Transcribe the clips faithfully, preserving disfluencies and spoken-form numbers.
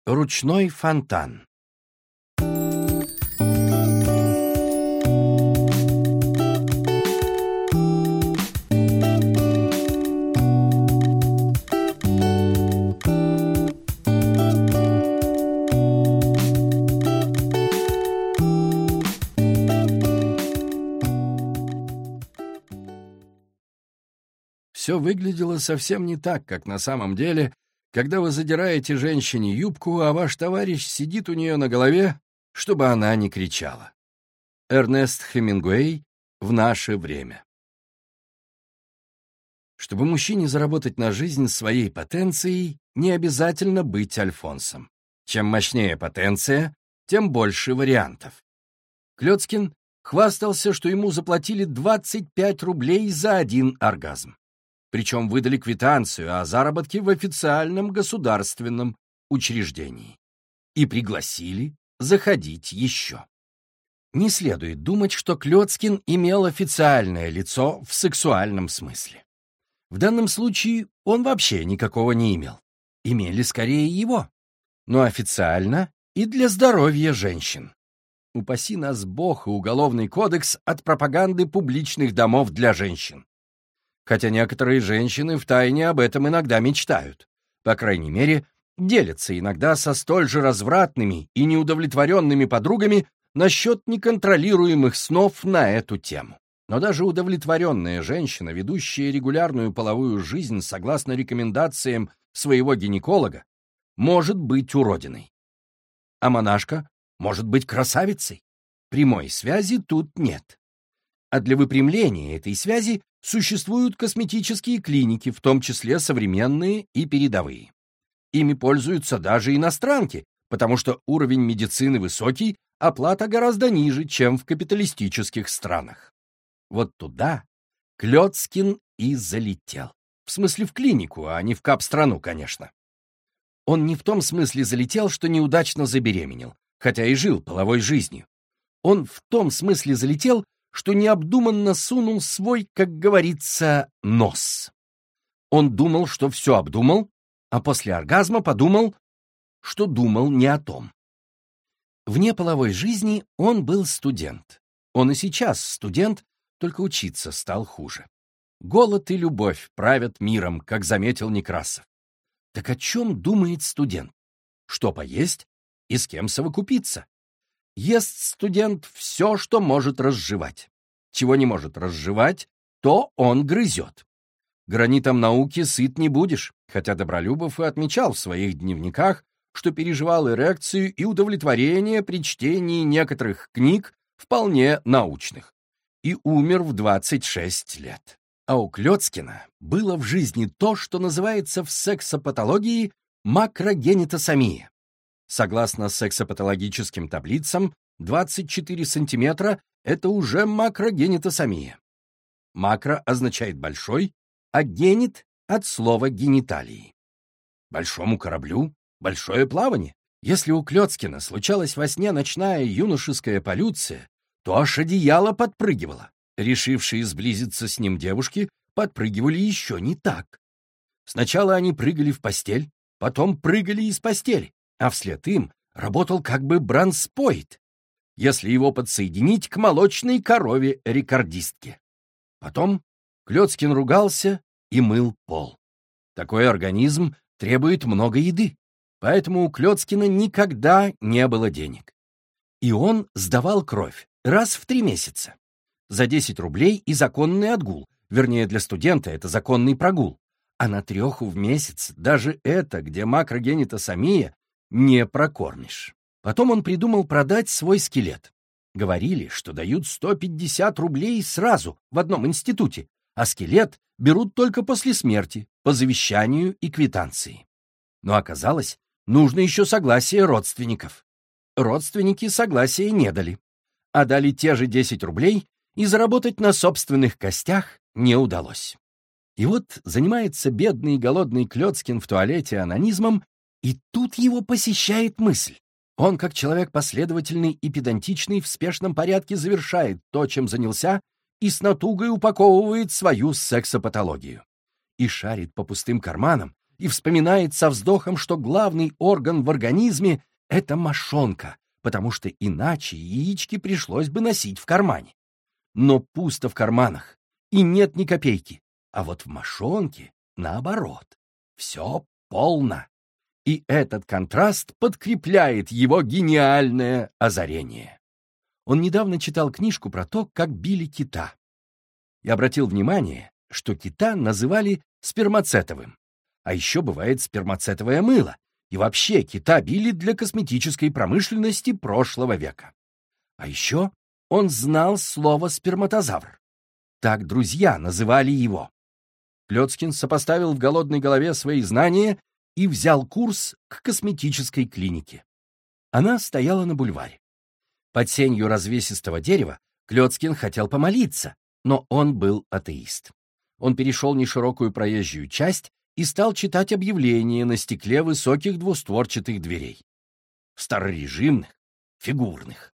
Ручной фонтан. Все выглядело совсем не так, как на самом деле, когда вы задираете женщине юбку, а ваш товарищ сидит у нее на голове, чтобы она не кричала. Эрнест Хемингуэй «В наше время». Чтобы мужчине заработать на жизнь своей потенцией, не обязательно быть альфонсом. Чем мощнее потенция, тем больше вариантов. Клёцкин хвастался, что ему заплатили двадцать пять рублей за один оргазм. Причем выдали квитанцию о заработке в официальном государственном учреждении. И пригласили заходить еще. Не следует думать, что Клёцкин имел официальное лицо в сексуальном смысле. В данном случае он вообще никакого не имел. Имели скорее его. Но официально и для здоровья женщин. Упаси нас Бог и Уголовный кодекс от пропаганды публичных домов для женщин. Хотя некоторые женщины втайне об этом иногда мечтают. По крайней мере, делятся иногда со столь же развратными и неудовлетворенными подругами насчет неконтролируемых снов на эту тему. Но даже удовлетворенная женщина, ведущая регулярную половую жизнь согласно рекомендациям своего гинеколога, может быть уродиной. А монашка может быть красавицей. Прямой связи тут нет. А для выпрямления этой связи существуют косметические клиники, в том числе современные и передовые. Ими пользуются даже иностранки, потому что уровень медицины высокий, оплата гораздо ниже, чем в капиталистических странах. Вот туда Клёцкин и залетел. В смысле в клинику, а не в кап-страну, конечно. Он не в том смысле залетел, что неудачно забеременел, хотя и жил половой жизнью. Он в том смысле залетел, что необдуманно сунул свой, как говорится, нос. Он думал, что все обдумал, а после оргазма подумал, что думал не о том. Вне половой жизни он был студент. Он и сейчас студент, только учиться стал хуже. Голод и любовь правят миром, как заметил Некрасов. Так о чем думает студент? Что поесть и с кем совокупиться? Ест студент все, что может разжевать. Чего не может разжевать, то он грызет. Гранитом науки сыт не будешь, хотя Добролюбов и отмечал в своих дневниках, что переживал эрекцию и удовлетворение при чтении некоторых книг вполне научных, и умер в двадцать шесть лет. А у Клёцкина было в жизни то, что называется в сексопатологии макрогенитосомия. Согласно сексопатологическим таблицам, двадцать четыре сантиметра — это уже макрогенитосомия. Макро означает большой, а генит — от слова гениталии. Большому кораблю — большое плавание. Если у Клёцкина случалась во сне ночная юношеская полюция, то аж одеяло подпрыгивало. Решившие сблизиться с ним девушки подпрыгивали еще не так. Сначала они прыгали в постель, потом прыгали из постели, а вслед им работал как бы бранспойт, если его подсоединить к молочной корове-рекордистке. Потом Клёцкин ругался и мыл пол. Такой организм требует много еды, поэтому у Клёцкина никогда не было денег. И он сдавал кровь раз в три месяца. За десять рублей и законный отгул, вернее, для студента это законный прогул. А на треху в месяц даже это, где макрогенитосомия, не прокормишь. Потом он придумал продать свой скелет. Говорили, что дают сто пятьдесят рублей сразу в одном институте, а скелет берут только после смерти, по завещанию и квитанции. Но оказалось, нужно еще согласие родственников. Родственники согласия не дали, а дали те же десять рублей, и заработать на собственных костях не удалось. И вот занимается бедный и голодный Клёцкин в туалете анонизмом, и тут его посещает мысль. Он, как человек последовательный и педантичный, в спешном порядке завершает то, чем занялся, и с натугой упаковывает свою сексопатологию. И шарит по пустым карманам, и вспоминает со вздохом, что главный орган в организме — это мошонка, потому что иначе яички пришлось бы носить в кармане. Но пусто в карманах, и нет ни копейки, а вот в мошонке, наоборот, все полно. И этот контраст подкрепляет его гениальное озарение. Он недавно читал книжку про то, как били кита. И обратил внимание, что кита называли спермацетовым. А еще бывает спермацетовое мыло. И вообще кита били для косметической промышленности прошлого века. А еще он знал слово «сперматозавр». Так друзья называли его. Клёцкин сопоставил в голодной голове свои знания и взял курс к косметической клинике. Она стояла на бульваре. Под сенью развесистого дерева Клёцкин хотел помолиться, но он был атеист. Он перешел неширокую проезжую часть и стал читать объявления на стекле высоких двустворчатых дверей. Старорежимных, фигурных.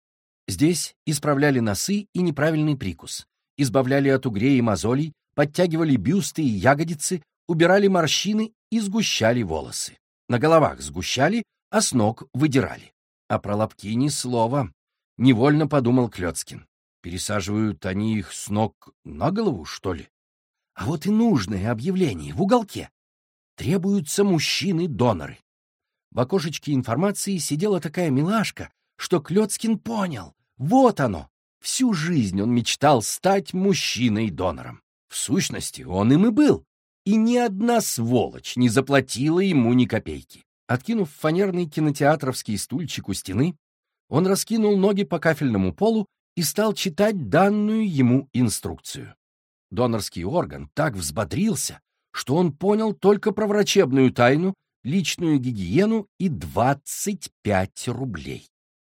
Здесь исправляли носы и неправильный прикус, избавляли от угрей и мозолей, подтягивали бюсты и ягодицы, убирали морщины и сгущали волосы. На головах сгущали, а с ног выдирали. А про лобки ни слова. Невольно подумал Клёцкин. Пересаживают они их с ног на голову, что ли? А вот и нужное объявление в уголке. Требуются мужчины-доноры. В окошечке информации сидела такая милашка, что Клёцкин понял. Вот оно. Всю жизнь он мечтал стать мужчиной-донором. В сущности, он им и был. И ни одна сволочь не заплатила ему ни копейки. Откинув фанерный кинотеатровский стульчик у стены, он раскинул ноги по кафельному полу и стал читать данную ему инструкцию. Донорский орган так взбодрился, что он понял только про врачебную тайну, личную гигиену и двадцать пять рублей.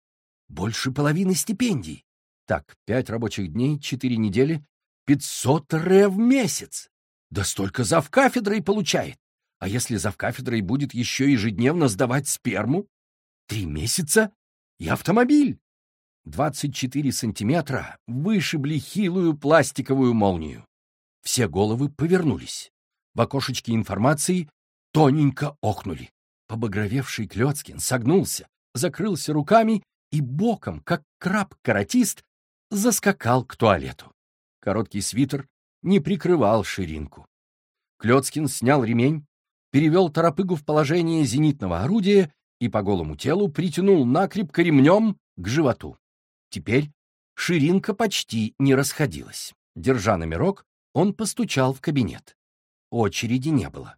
Больше половины стипендий. Так, пять рабочих дней, четыре недели, пятьсот ре в месяц. Да столько завкафедрой получает. А если завкафедрой будет еще ежедневно сдавать сперму? Три месяца и автомобиль. двадцать четыре сантиметра вышибли хилую пластиковую молнию. Все головы повернулись. В окошечке информации тоненько охнули. Побагровевший Клёцкин согнулся, закрылся руками и боком, как краб-каратист, заскакал к туалету. Короткий свитер не прикрывал ширинку. Клёцкин снял ремень, перевел торопыгу в положение зенитного орудия и по голому телу притянул накрепко ремнем к животу. Теперь ширинка почти не расходилась. Держа номерок, он постучал в кабинет. Очереди не было.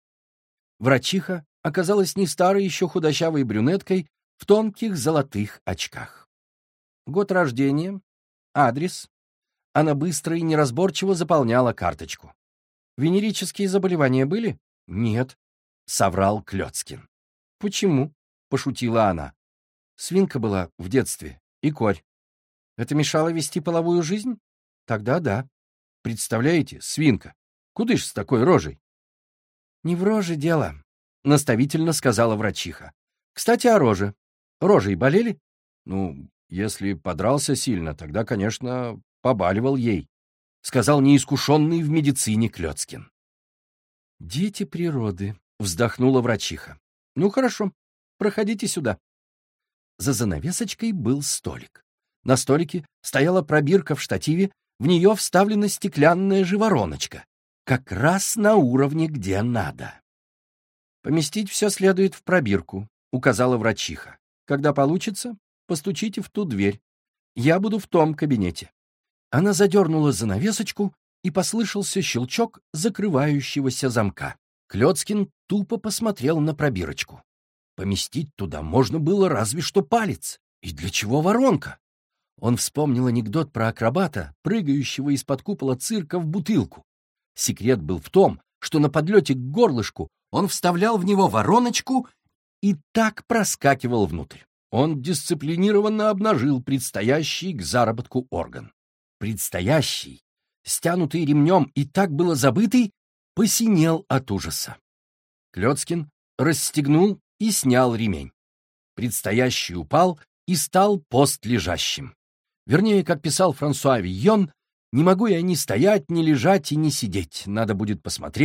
Врачиха оказалась не старой еще худощавой брюнеткой в тонких золотых очках. Год рождения, адрес. Она быстро и неразборчиво заполняла карточку. «Венерические заболевания были?» «Нет», — соврал Клёцкин. «Почему?» — пошутила она. «Свинка была в детстве и корь. Это мешало вести половую жизнь? Тогда да. Представляете, свинка. Куда ж с такой рожей?» «Не в роже дело», — наставительно сказала врачиха. «Кстати, о роже. Рожей болели?» «Ну, если подрался сильно, тогда, конечно, побаливал ей», — сказал неискушенный в медицине Клёцкин. «Дети природы», — вздохнула врачиха. «Ну, хорошо, проходите сюда». За занавесочкой был столик. На столике стояла пробирка в штативе, в нее вставлена стеклянная же вороночка, как раз на уровне, где надо. «Поместить все следует в пробирку», — указала врачиха. «Когда получится, постучите в ту дверь. Я буду в том кабинете». Она задернула занавесочку, и послышался щелчок закрывающегося замка. Клёцкин тупо посмотрел на пробирочку. Поместить туда можно было разве что палец. И для чего воронка? Он вспомнил анекдот про акробата, прыгающего из-под купола цирка в бутылку. Секрет был в том, что на подлете к горлышку он вставлял в него вороночку и так проскакивал внутрь. Он дисциплинированно обнажил предстоящий к заработку орган. Предстоящий, стянутый ремнем и так было забытый, посинел от ужаса. Клёцкин расстегнул и снял ремень. Предстоящий упал и стал постлежащим. Вернее, как писал Франсуа Вийон, «Не могу я ни стоять, ни лежать и ни сидеть. Надо будет посмотреть,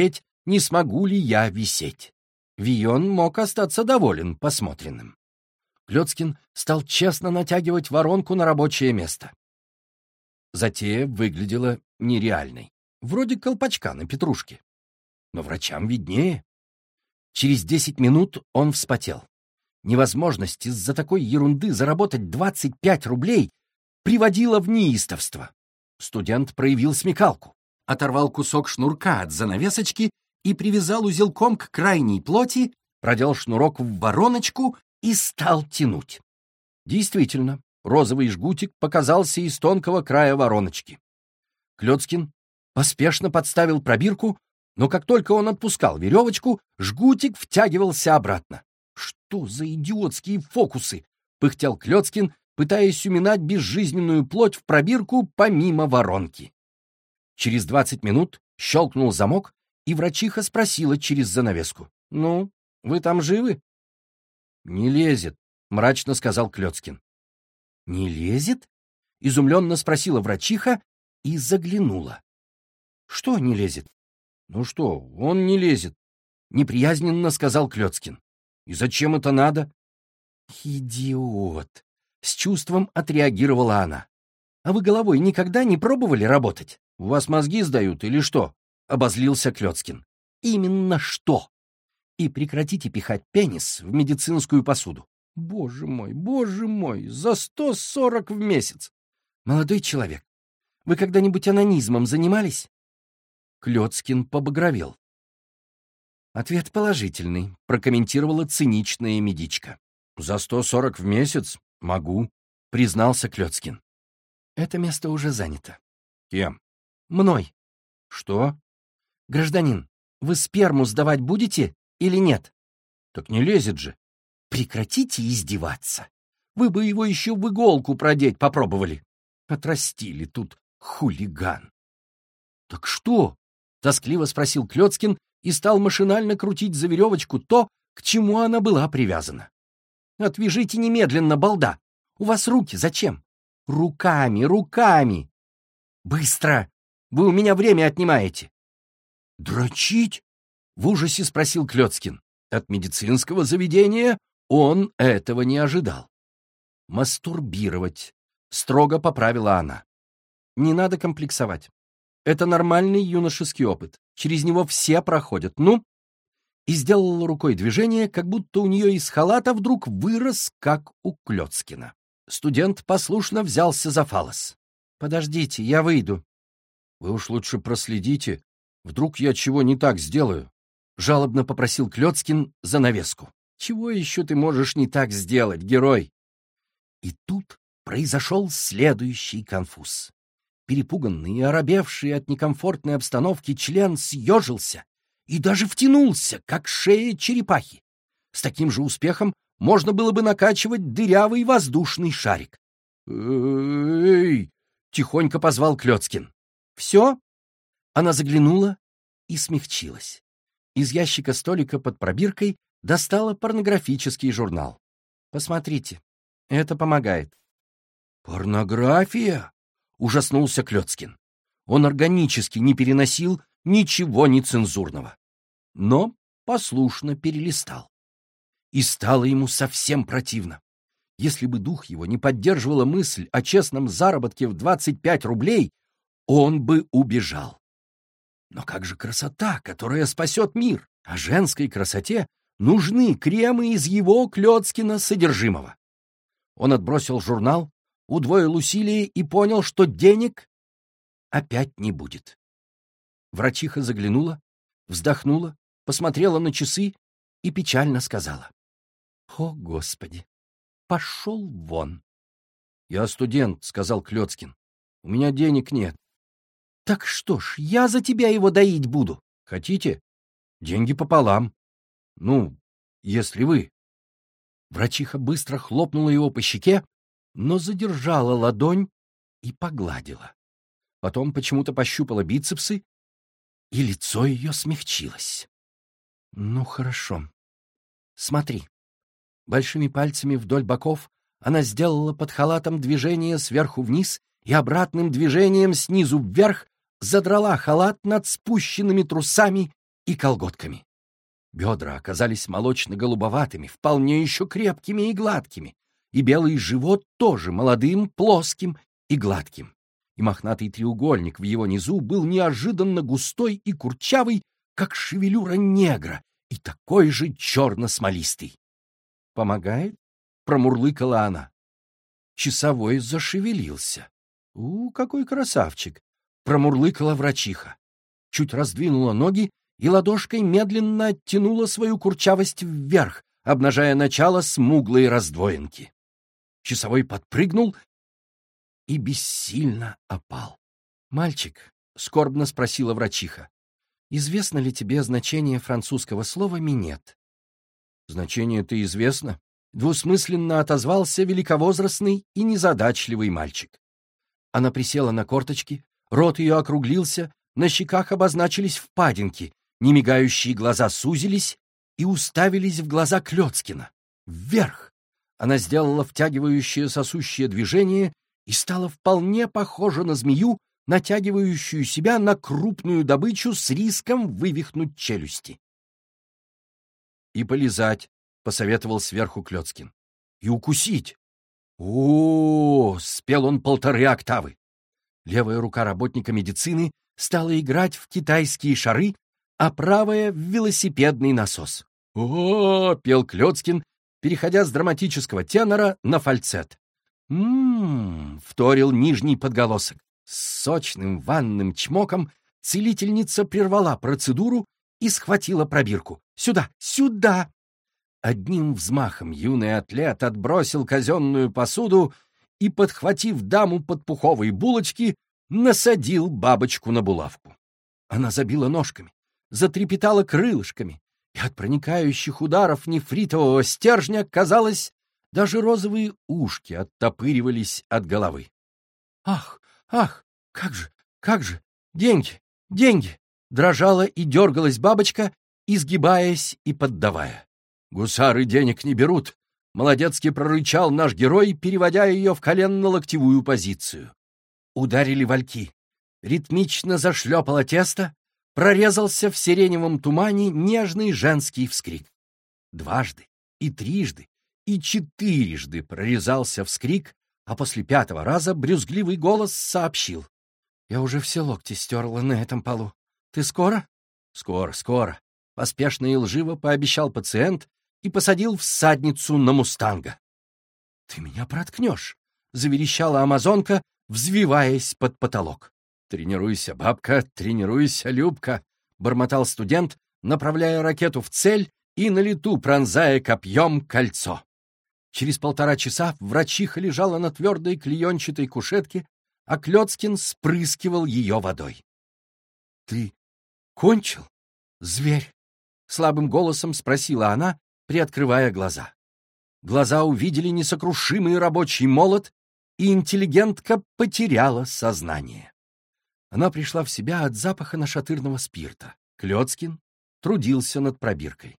не смогу ли я висеть. Вион мог остаться доволен посмотренным. Клёцкин стал честно натягивать воронку на рабочее место. Затея выглядела нереальной, вроде колпачка на петрушке. Но врачам виднее. Через десять минут он вспотел. Невозможность из-за такой ерунды заработать двадцать пять рублей приводила в неистовство. Студент проявил смекалку, оторвал кусок шнурка от занавесочки и привязал узелком к крайней плоти, продел шнурок в вороночку и стал тянуть. Действительно, розовый жгутик показался из тонкого края вороночки. Клёцкин поспешно подставил пробирку, но как только он отпускал веревочку, жгутик втягивался обратно. «Что за идиотские фокусы?» — пыхтел Клёцкин, пытаясь уминать безжизненную плоть в пробирку помимо воронки. Через двадцать минут щелкнул замок, и врачиха спросила через занавеску: «Ну, вы там живы?» «Не лезет», — мрачно сказал Клёцкин. «Не лезет?» — изумленно спросила врачиха и заглянула. «Что не лезет?» «Ну что, он не лезет», — неприязненно сказал Клёцкин. «И зачем это надо?» «Идиот!» — с чувством отреагировала она. «А вы головой никогда не пробовали работать? У вас мозги сдают или что?» — обозлился Клёцкин. «Именно что! И прекратите пихать пенис в медицинскую посуду. Боже мой, боже мой, за сто сорок в месяц! Молодой человек, вы когда-нибудь онанизмом занимались?» Клёцкин побагровел. «Ответ положительный», — прокомментировала циничная медичка. «За сто сорок в месяц? Могу», — признался Клёцкин. «Это место уже занято». «Кем?» «Мной». «Что?» «Гражданин, вы сперму сдавать будете или нет?» «Так не лезет же». «Прекратите издеваться. Вы бы его еще в иголку продеть попробовали. Отрастили тут хулиган». «Так что?» — тоскливо спросил Клёцкин и стал машинально крутить за веревочку то, к чему она была привязана. «Отвяжите немедленно, балда! У вас руки зачем? Руками, руками! Быстро! Вы у меня время отнимаете!» «Дрочить?» — в ужасе спросил Клёцкин. От медицинского заведения он этого не ожидал. «Мастурбировать», — строго поправила она. «Не надо комплексовать. Это нормальный юношеский опыт. Через него все проходят. Ну?» И сделала рукой движение, как будто у нее из халата вдруг вырос, как у Клёцкина. Студент послушно взялся за фалос. «Подождите, я выйду». «Вы уж лучше проследите. Вдруг я чего не так сделаю?» — жалобно попросил Клёцкин занавеску. «Чего еще ты можешь не так сделать, герой?» И тут произошел следующий конфуз. Перепуганный и оробевший от некомфортной обстановки член съежился и даже втянулся, как шея черепахи. С таким же успехом можно было бы накачивать дырявый воздушный шарик. «Эй!» — тихонько позвал Клёцкин. «Все?» Она заглянула и смягчилась. Из ящика столика под пробиркой достала порнографический журнал. «Посмотрите, это помогает». «Порнография?» — ужаснулся Клёцкин. Он органически не переносил ничего нецензурного, но послушно перелистал. И стало ему совсем противно. Если бы дух его не поддерживала мысль о честном заработке в двадцать пять рублей, он бы убежал. Но как же красота, которая спасет мир? А женской красоте нужны кремы из его, Клёцкина, содержимого. Он отбросил журнал, удвоил усилия и понял, что денег опять не будет. Врачиха заглянула, вздохнула, посмотрела на часы и печально сказала: «О, Господи! Пошел вон!» «Я студент», — сказал Клёцкин. «У меня денег нет». «Так что ж, я за тебя его доить буду». «Хотите? Деньги пополам. Ну, если вы...» Врачиха быстро хлопнула его по щеке, но задержала ладонь и погладила. Потом почему-то пощупала бицепсы, и лицо ее смягчилось. «Ну, хорошо. Смотри». Большими пальцами вдоль боков она сделала под халатом движение сверху вниз и обратным движением снизу вверх задрала халат над спущенными трусами и колготками. Бедра оказались молочно-голубоватыми, вполне еще крепкими и гладкими, и белый живот тоже молодым, плоским и гладким. И мохнатый треугольник в его низу был неожиданно густой и курчавый, как шевелюра негра, и такой же черно-смолистый. «Помогает?» — промурлыкала она. Часовой зашевелился. «У, какой красавчик!» — промурлыкала врачиха. Чуть раздвинула ноги и ладошкой медленно оттянула свою курчавость вверх, обнажая начало смуглой раздвоенки. Часовой подпрыгнул и бессильно опал. «Мальчик», — скорбно спросила врачиха, — «известно ли тебе значение французского слова «минет»?» «Значение-то известно», — двусмысленно отозвался великовозрастный и незадачливый мальчик. Она присела на корточки, рот ее округлился, на щеках обозначились впадинки, немигающие глаза сузились и уставились в глаза Клёцкина. Вверх! Она сделала втягивающее сосущее движение и стала вполне похожа на змею, натягивающую себя на крупную добычу с риском вывихнуть челюсти. «И полизать», — посоветовал сверху Клёцкин. «И укусить». О, спел он полторы октавы. Левая рука работника медицины стала играть в китайские шары, а правая — в велосипедный насос. О, пел Клёцкин, переходя с драматического тенора на фальцет. М-м, вторил нижний подголосок. С сочным ванным чмоком целительница прервала процедуру и схватила пробирку. «Сюда! Сюда!» Одним взмахом юный атлет отбросил казенную посуду и, подхватив даму под пуховые булочки, насадил бабочку на булавку. Она забила ножками, затрепетала крылышками, и от проникающих ударов нефритового стержня, казалось, даже розовые ушки оттопыривались от головы. «Ах, ах, как же, как же! Деньги, деньги!» Дрожала и дергалась бабочка, изгибаясь и поддавая. «Гусары денег не берут», — молодецки прорычал наш герой, переводя ее в коленно-локтевую позицию. Ударили вальки. Ритмично зашлепало тесто, прорезался в сиреневом тумане нежный женский вскрик. Дважды, и трижды, и четырежды прорезался вскрик, а после пятого раза брюзгливый голос сообщил: «Я уже все локти стерла на этом полу. Ты скоро?» «Скоро, скоро», — поспешно и лживо пообещал пациент и посадил всадницу на мустанга. «Ты меня проткнешь», — заверещала амазонка, взвиваясь под потолок. «Тренируйся, бабка, тренируйся, Любка», — бормотал студент, направляя ракету в цель и на лету пронзая копьем кольцо. Через полтора часа врачиха лежала на твердой клеенчатой кушетке, а Клёцкин спрыскивал ее водой. «Ты кончил, зверь?» — слабым голосом спросила она, приоткрывая глаза. Глаза увидели несокрушимый рабочий молот, и интеллигентка потеряла сознание. Она пришла в себя от запаха нашатырного спирта. Клёцкин трудился над пробиркой.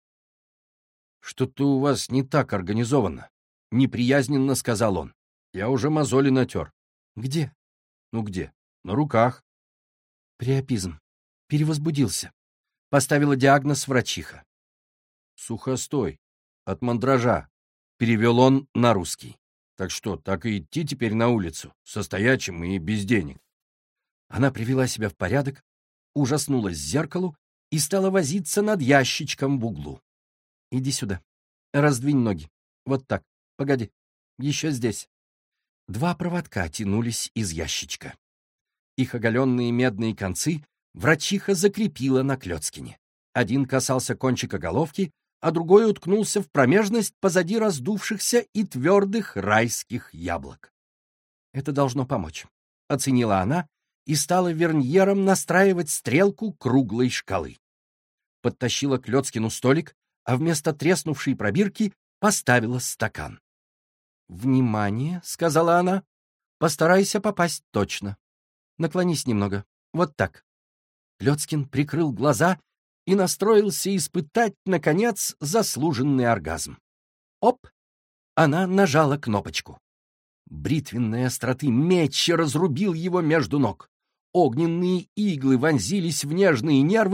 «Что-то у вас не так организовано», — неприязненно сказал он. «Я уже мозоли натер». «Где?» «Ну где? На руках». «Приопизм. Перевозбудился», — поставила диагноз врачиха. «Сухостой. От мандража», — перевел он на русский. «Так что, так и идти теперь на улицу, со стоячим и без денег». Она привела себя в порядок, ужаснулась зеркалу и стала возиться над ящичком в углу. «Иди сюда. Раздвинь ноги. Вот так. Погоди. Еще здесь». Два проводка тянулись из ящичка. Их оголенные медные концы врачиха закрепила на Клёцкине. Один касался кончика головки, а другой уткнулся в промежность позади раздувшихся и твердых райских яблок. «Это должно помочь», — оценила она и стала верньером настраивать стрелку круглой шкалы. Подтащила к Клёцкину столик, а вместо треснувшей пробирки поставила стакан. «Внимание», — сказала она, — «постарайся попасть точно. Наклонись немного. Вот так». Клёцкин прикрыл глаза и настроился испытать, наконец, заслуженный оргазм. Оп! Она нажала кнопочку. Бритвенной остроты меч разрубил его между ног. Огненные иглы вонзились в нежные нервы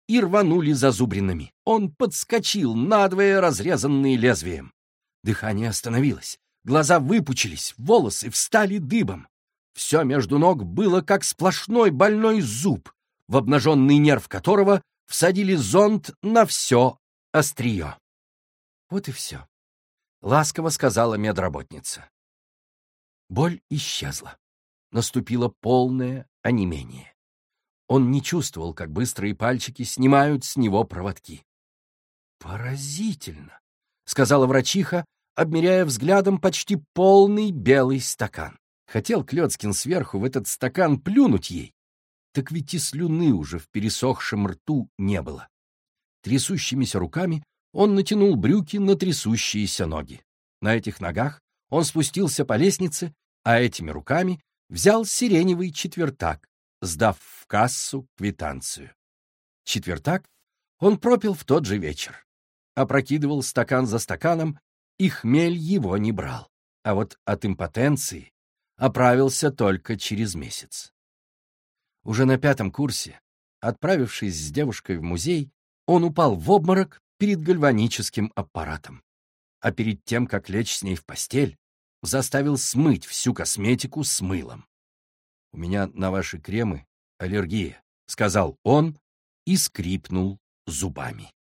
и рванули зазубринами. Он подскочил, надвое разрезанный лезвием. Дыхание остановилось, глаза выпучились, волосы встали дыбом. Все между ног было как сплошной больной зуб, в обнаженный нерв которого всадили зонд на все острие. Вот и все, — ласково сказала медработница. Боль исчезла. Наступило полное онемение. Он не чувствовал, как быстрые пальчики снимают с него проводки. «Поразительно», — сказала врачиха, обмеряя взглядом почти полный белый стакан. Хотел Клёцкин сверху в этот стакан плюнуть ей, так ведь и слюны уже в пересохшем рту не было. Трясущимися руками он натянул брюки на трясущиеся ноги. На этих ногах он спустился по лестнице, а этими руками взял сиреневый четвертак, сдав в кассу квитанцию. Четвертак он пропил в тот же вечер. Опрокидывал стакан за стаканом, и хмель его не брал. А вот от импотенции оправился только через месяц. Уже на пятом курсе, отправившись с девушкой в музей, он упал в обморок перед гальваническим аппаратом. А перед тем, как лечь с ней в постель, заставил смыть всю косметику с мылом. «У меня на ваши кремы аллергия», — сказал он и скрипнул зубами.